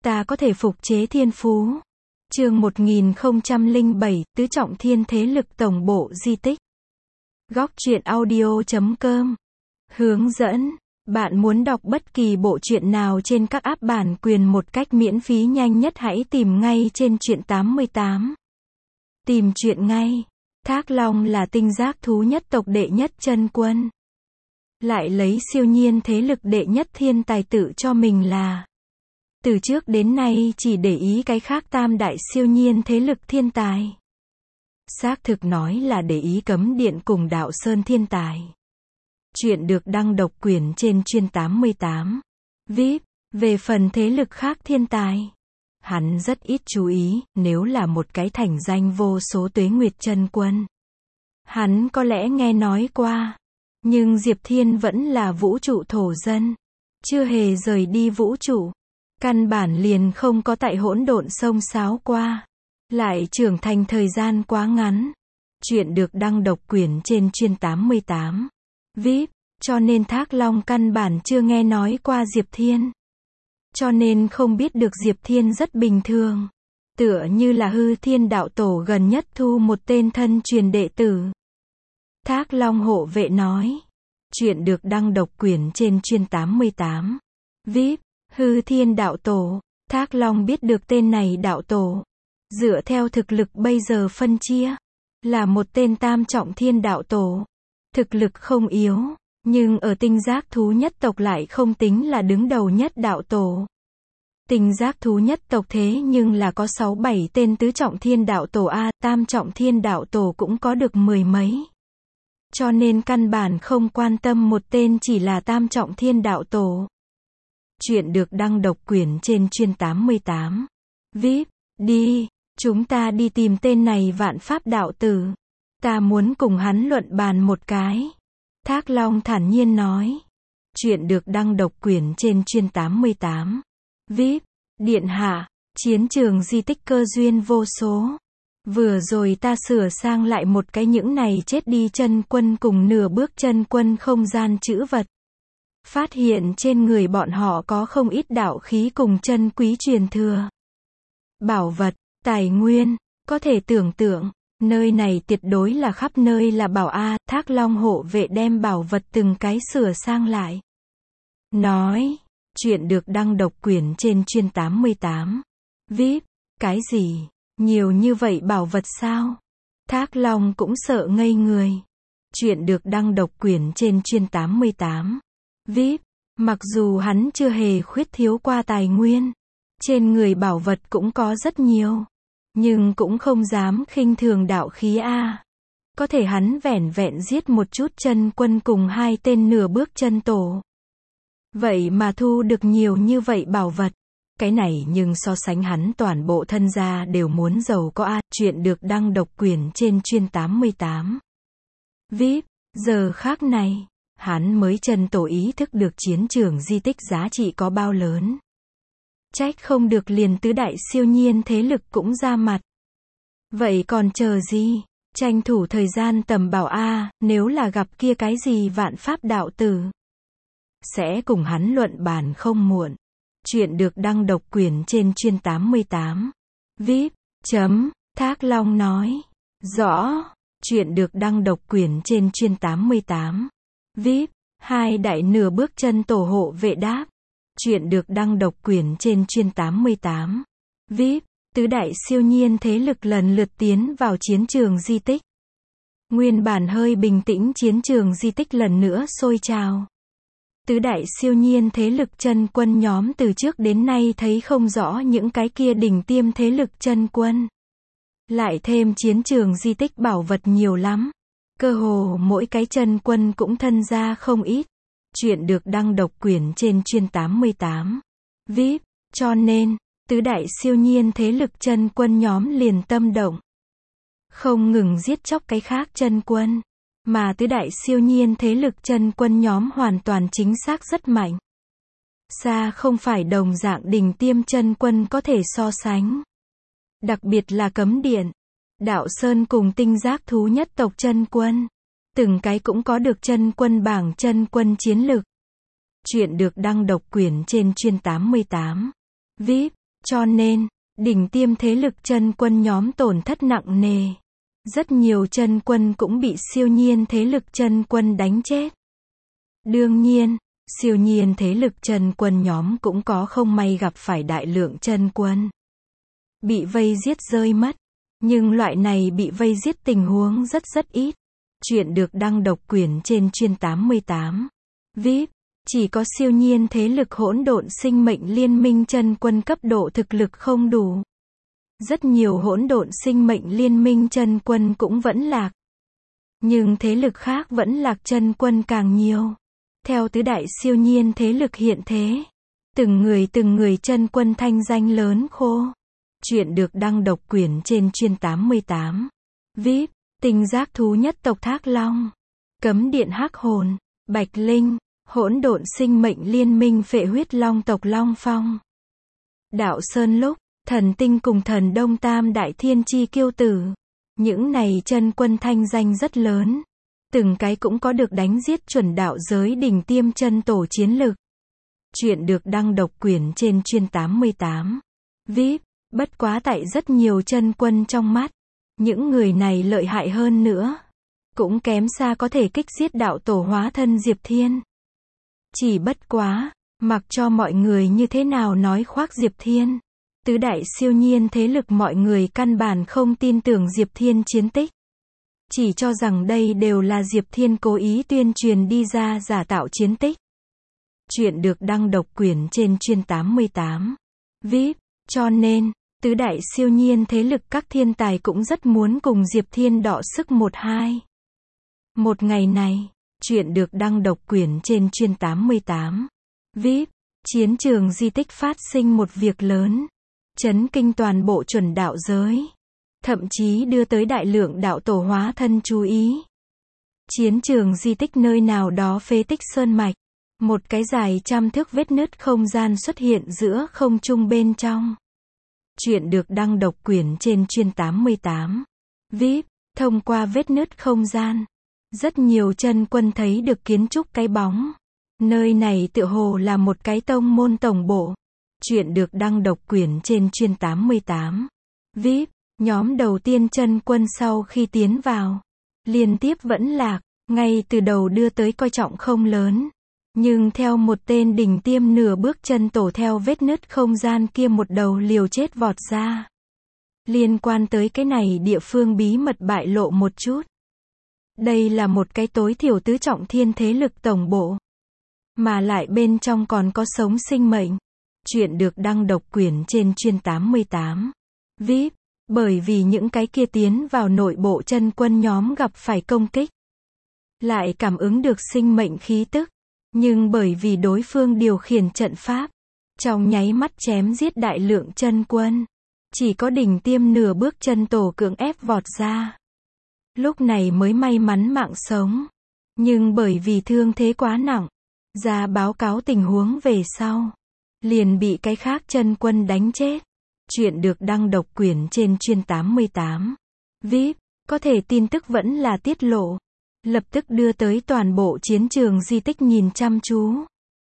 ta có thể phục chế thiên phú. Chương 1007, tứ trọng thiên thế lực tổng bộ di tích. Góc truyện audio.com. Hướng dẫn. Bạn muốn đọc bất kỳ bộ truyện nào trên các app bản quyền một cách miễn phí nhanh nhất, hãy tìm ngay trên truyện 88. Tìm truyện ngay. Thác Long là tinh giác thú nhất tộc đệ nhất chân quân. Lại lấy siêu nhiên thế lực đệ nhất thiên tài tự cho mình là. Từ trước đến nay chỉ để ý cái khác tam đại siêu nhiên thế lực thiên tài. Xác thực nói là để ý Cấm Điện cùng Đạo Sơn thiên tài. Chuyện được đăng độc quyền trên chuyên 88. VIP. Về phần thế lực khác thiên tài, hắn rất ít chú ý. Nếu là một cái thành danh vô số tuế nguyệt chân quân, hắn có lẽ nghe nói qua. Nhưng Diệp Thiên vẫn là vũ trụ thổ dân, chưa hề rời đi vũ trụ, căn bản liền không có tại hỗn độn xông xáo qua, lại trưởng thành thời gian quá ngắn. Chuyện được đăng độc quyền trên chuyên 88. VIP. Cho nên Thác Long căn bản chưa nghe nói qua Diệp Thiên. Cho nên không biết được Diệp Thiên rất bình thường. Tựa như là Hư Thiên đạo tổ gần nhất thu một tên thân truyền đệ tử. Thác Long hộ vệ nói. Chuyện được đăng độc quyền trên chuyên 88. VIP. Hư Thiên đạo tổ. Thác Long biết được tên này đạo tổ. Dựa theo thực lực bây giờ phân chia, là một tên tam trọng thiên đạo tổ. Thực lực không yếu, nhưng ở tinh giác thú nhất tộc lại không tính là đứng đầu nhất đạo tổ. Tinh giác thú nhất tộc thế nhưng là có 6-7 tên tứ trọng thiên đạo tổ a, tam trọng thiên đạo tổ cũng có được mười mấy. Cho nên căn bản không quan tâm một tên chỉ là tam trọng thiên đạo tổ. Chuyện được đăng độc quyền trên chuyên 88. VIP. Đi, chúng ta đi tìm tên này Vạn Pháp đạo tử. Ta muốn cùng hắn luận bàn một cái. Thác Long thản nhiên nói. Chuyện được đăng độc quyền trên chuyên 88. VIP. Điện hạ, chiến trường di tích cơ duyên vô số. Vừa rồi ta sửa sang lại một cái những này chết đi chân quân cùng nửa bước chân quân không gian trữ vật. Phát hiện trên người bọn họ có không ít đạo khí cùng chân quý truyền thừa. Bảo vật, tài nguyên, có thể tưởng tượng, nơi này tuyệt đối là khắp nơi là bảo a. Thác Long hộ vệ đem bảo vật từng cái sửa sang lại. Nói, chuyện được đăng độc quyền trên chuyên 88. VIP. Cái gì? Nhiều như vậy bảo vật sao? Thác Long cũng sợ ngây người. Chuyện được đăng độc quyền trên chuyên 88. VIP. Mặc dù hắn chưa hề khuyết thiếu qua tài nguyên, trên người bảo vật cũng có rất nhiều, nhưng cũng không dám khinh thường đạo khí a. Có thể hắn vẻn vẹn giết một chút chân quân cùng 2 tên nửa bước chân tổ. Vậy mà thu được nhiều như vậy bảo vật. Cái này nhưng so sánh hắn toàn bộ thân gia đều muốn giàu có a. Chuyện được đăng độc quyền trên chuyên 88. VIP. Giờ khác này, hắn mới chân tổ ý thức được chiến trường di tích giá trị có bao lớn. Trách không được liền tứ đại siêu nhiên thế lực cũng ra mặt. Vậy còn chờ gì? Tranh thủ thời gian tầm bảo a, nếu là gặp kia cái gì Vạn Pháp đạo tử, sẽ cùng hắn luận bàn không muộn. Chuyện được đăng độc quyền trên chuyên 88. VIP. Thác Long nói. Rõ. Chuyện được đăng độc quyền trên chuyên 88. VIP. 2 đại nửa bước chân tổ hộ vệ đáp. Chuyện được đăng độc quyền trên chuyên 88. VIP. Tứ đại siêu nhiên thế lực lần lượt tiến vào chiến trường di tích. Nguyên bản hơi bình tĩnh chiến trường di tích lần nữa sôi trào. Tứ đại siêu nhiên thế lực chân quân nhóm từ trước đến nay thấy không rõ những cái kia đỉnh tiêm thế lực chân quân. Lại thêm chiến trường di tích bảo vật nhiều lắm. Cơ hồ mỗi cái chân quân cũng thân ra không ít. Chuyện được đăng độc quyền trên chuyên 88. VIP. Cho nên, tứ đại siêu nhiên thế lực chân quân nhóm liền tâm động. Không ngừng giết chóc cái khác chân quân. Mà tứ đại siêu nhiên thế lực chân quân nhóm hoàn toàn chính xác rất mạnh. Xa không phải đồng dạng đỉnh tiêm chân quân có thể so sánh. Đặc biệt là Cấm Điện, Đạo Sơn cùng tinh giác thú nhất tộc chân quân. Từng cái cũng có được chân quân bảng chân quân chiến lực. Chuyện được đăng độc quyền trên chuyên 88. VIP. Cho nên, đỉnh tiêm thế lực chân quân nhóm tổn thất nặng nề. Rất nhiều chân quân cũng bị siêu nhiên thế lực chân quân đánh chết. Đương nhiên, siêu nhiên thế lực chân quân nhóm cũng có không may gặp phải đại lượng chân quân bị vây giết rơi mất. Nhưng loại này bị vây giết tình huống rất ít. Chuyện được đăng độc quyền trên chuyên 88. VIP, chỉ có siêu nhiên thế lực hỗn độn sinh mệnh liên minh chân quân cấp độ thực lực không đủ. Rất nhiều hỗn độn sinh mệnh liên minh chân quân cũng vẫn lạc. Nhưng thế lực khác vẫn lạc chân quân càng nhiều. Theo tứ đại siêu nhiên thế lực hiện thế, từng người chân quân thanh danh lớn khô. Chuyện được đăng độc quyền trên chuyên 88. VIP, tinh giác thú nhất tộc Thác Long, Cấm điện Hắc Hồn, Bạch Linh, hỗn độn sinh mệnh liên minh phệ huyết long tộc Long Phong, Đạo Sơn Lúc, Thần Tinh cùng Thần Đông Tam đại thiên chi kiêu tử. Những này chân quân thanh danh rất lớn. Từng cái cũng có được đánh giết chuẩn đạo giới đỉnh tiêm chân tổ chiến lực. Chuyện được đăng độc quyền trên chuyên 88. VIP, bất quá tại rất nhiều chân quân trong mắt, những người này lợi hại hơn nữa. Cũng kém xa có thể kích giết đạo tổ hóa thân Diệp Thiên. Chỉ bất quá, mặc cho mọi người như thế nào nói khoác Diệp Thiên, tứ đại siêu nhiên thế lực mọi người căn bản không tin tưởng Diệp Thiên chiến tích. Chỉ cho rằng đây đều là Diệp Thiên cố ý tuyên truyền đi ra giả tạo chiến tích. Chuyện được đăng độc quyền trên chuyên 88. VIP, cho nên, tứ đại siêu nhiên thế lực các thiên tài cũng rất muốn cùng Diệp Thiên đọ sức 1-2. Một ngày này, chuyện được đăng độc quyền trên chuyên 88. VIP, chiến trường di tích phát sinh một việc lớn, chấn kinh toàn bộ chuẩn đạo giới. Thậm chí đưa tới đại lượng đạo tổ hóa thân chú ý. Chiến trường di tích nơi nào đó phế tích sơn mạch. Một cái dài trăm thước vết nứt không gian xuất hiện giữa không trung bên trong. Chuyện được đăng độc quyền trên chuyên 88. VIP, thông qua vết nứt không gian, rất nhiều chân quân thấy được kiến trúc cái bóng. Nơi này tựa hồ là một cái tông môn tổng bộ. Chuyện được đăng độc quyền trên chuyên 88. VIP, nhóm đầu tiên chân quân sau khi tiến vào, liên tiếp vẫn lạc, ngay từ đầu đưa tới coi trọng không lớn. Nhưng theo một tên đỉnh tiêm nửa bước chân tổ theo vết nứt không gian kia một đầu liều chết vọt ra. Liên quan tới cái này địa phương bí mật bại lộ một chút. Đây là một cái tối thiểu tứ trọng thiên thế lực tổng bộ. Mà lại bên trong còn có sống sinh mệnh. Chuyện được đăng độc quyền trên chuyên 88. VIP, bởi vì những cái kia tiến vào nội bộ chân quân nhóm gặp phải công kích. Lại cảm ứng được sinh mệnh khí tức. Nhưng bởi vì đối phương điều khiển trận pháp, trong nháy mắt chém giết đại lượng chân quân. Chỉ có đỉnh tiêm nửa bước chân tổ cưỡng ép vọt ra. Lúc này mới may mắn mạng sống. Nhưng bởi vì thương thế quá nặng, ra báo cáo tình huống về sau, liền bị cái khác chân quân đánh chết. Chuyện được đăng độc quyền trên chuyên 88. VIP, có thể tin tức vẫn là tiết lộ. Lập tức đưa tới toàn bộ chiến trường di tích nhìn chăm chú.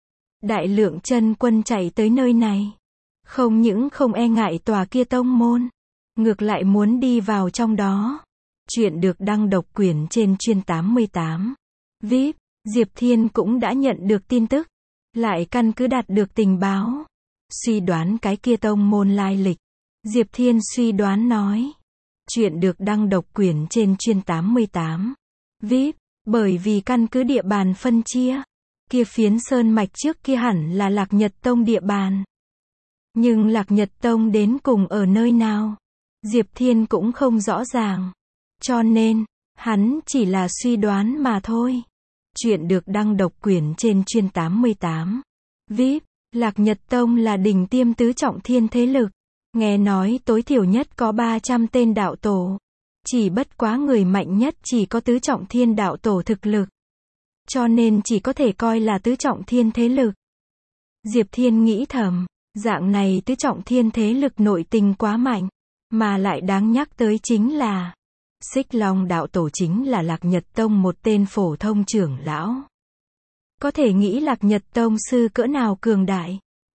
Đại lượng chân quân chạy tới nơi này. Không những không e ngại tòa kia tông môn, ngược lại muốn đi vào trong đó. Chuyện được đăng độc quyền trên chuyên 88. VIP, Diệp Thiên cũng đã nhận được tin tức. Lại căn cứ đạt được tình báo. Suy đoán cái kia tông môn lai lịch. Diệp Thiên suy đoán nói. Chuyện được đăng độc quyền trên chuyên 88. VIP, bởi vì căn cứ địa bàn phân chia, kia phiến sơn mạch trước kia hẳn là Lạc Nhật Tông địa bàn. Nhưng Lạc Nhật Tông đến cùng ở nơi nào, Diệp Thiên cũng không rõ ràng. Cho nên, hắn chỉ là suy đoán mà thôi. Chuyện được đăng độc quyền trên chuyên 88. VIP, Lạc Nhật Tông là đỉnh tiêm tứ trọng thiên thế lực. Nghe nói tối thiểu nhất có 300 tên đạo tổ. Chỉ bất quá người mạnh nhất chỉ có tứ trọng thiên đạo tổ thực lực. Cho nên chỉ có thể coi là tứ trọng thiên thế lực. Diệp Thiên nghĩ thầm, dạng này tứ trọng thiên thế lực nội tình quá mạnh. Mà lại đáng nhắc tới chính là, Xích Long đạo tổ chính là Lạc Nhật Tông một tên phổ thông trưởng lão. Có thể nghĩ Lạc Nhật Tông sư cỡ nào cường đại.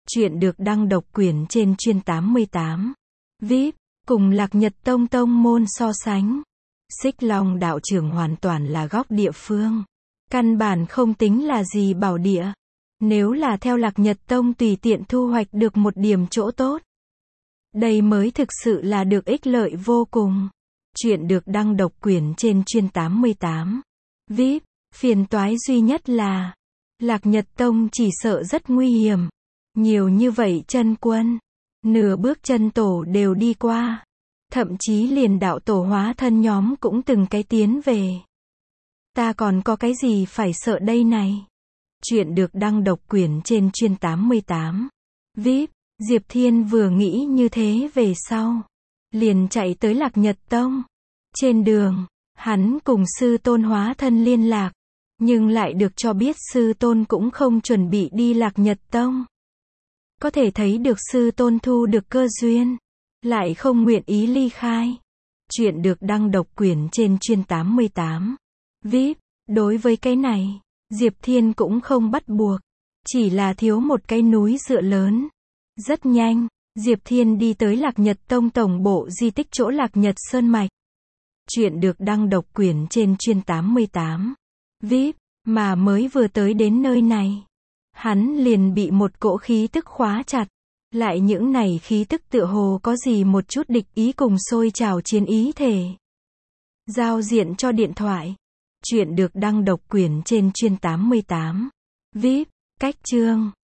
Chuyện được đăng độc quyền trên chuyên 88. VIP, cùng Lạc Nhật Tông tông môn so sánh. Xích Long đạo trưởng hoàn toàn là góc địa phương. Căn bản không tính là gì bảo địa. Nếu là theo Lạc Nhật Tông tùy tiện thu hoạch được một điểm chỗ tốt. Đây mới thực sự là được ích lợi vô cùng. Chuyện được đăng độc quyền trên chuyên 88. VIP, phiền toái duy nhất là Lạc Nhật Tông chỉ sợ rất nguy hiểm. Nhiều như vậy chân quân, nửa bước chân tổ đều đi qua. Thậm chí liền đạo tổ hóa thân nhóm cũng từng cái tiến về. Ta còn có cái gì phải sợ đây này? Chuyện được đăng độc quyền trên chuyên 88. VIP, Diệp Thiên vừa nghĩ như thế về sau. Liền chạy tới Lạc Nhật Tông. Trên đường, hắn cùng sư tôn hóa thân liên lạc. Nhưng lại được cho biết sư tôn cũng không chuẩn bị đi Lạc Nhật Tông. Có thể thấy được sư tôn thu được cơ duyên. Lại không nguyện ý ly khai. Chuyện được đăng độc quyền trên chuyên 88. VIP, đối với cái này, Diệp Thiên cũng không bắt buộc. Chỉ là thiếu một cái núi dựa lớn. Rất nhanh, Diệp Thiên đi tới Lạc Nhật Tông tổng bộ di tích chỗ Lạc Nhật Sơn Mạch. Chuyện được đăng độc quyền trên chuyên 88. VIP, mà mới vừa tới đến nơi này. Hắn liền bị một cỗ khí tức khóa chặt. Lại những này khí tức tựa hồ có gì một chút địch ý cùng sôi trào chiến ý thể. Giao diện cho điện thoại. Chuyện được đăng độc quyền trên chuyên 88. VIP, cách chương.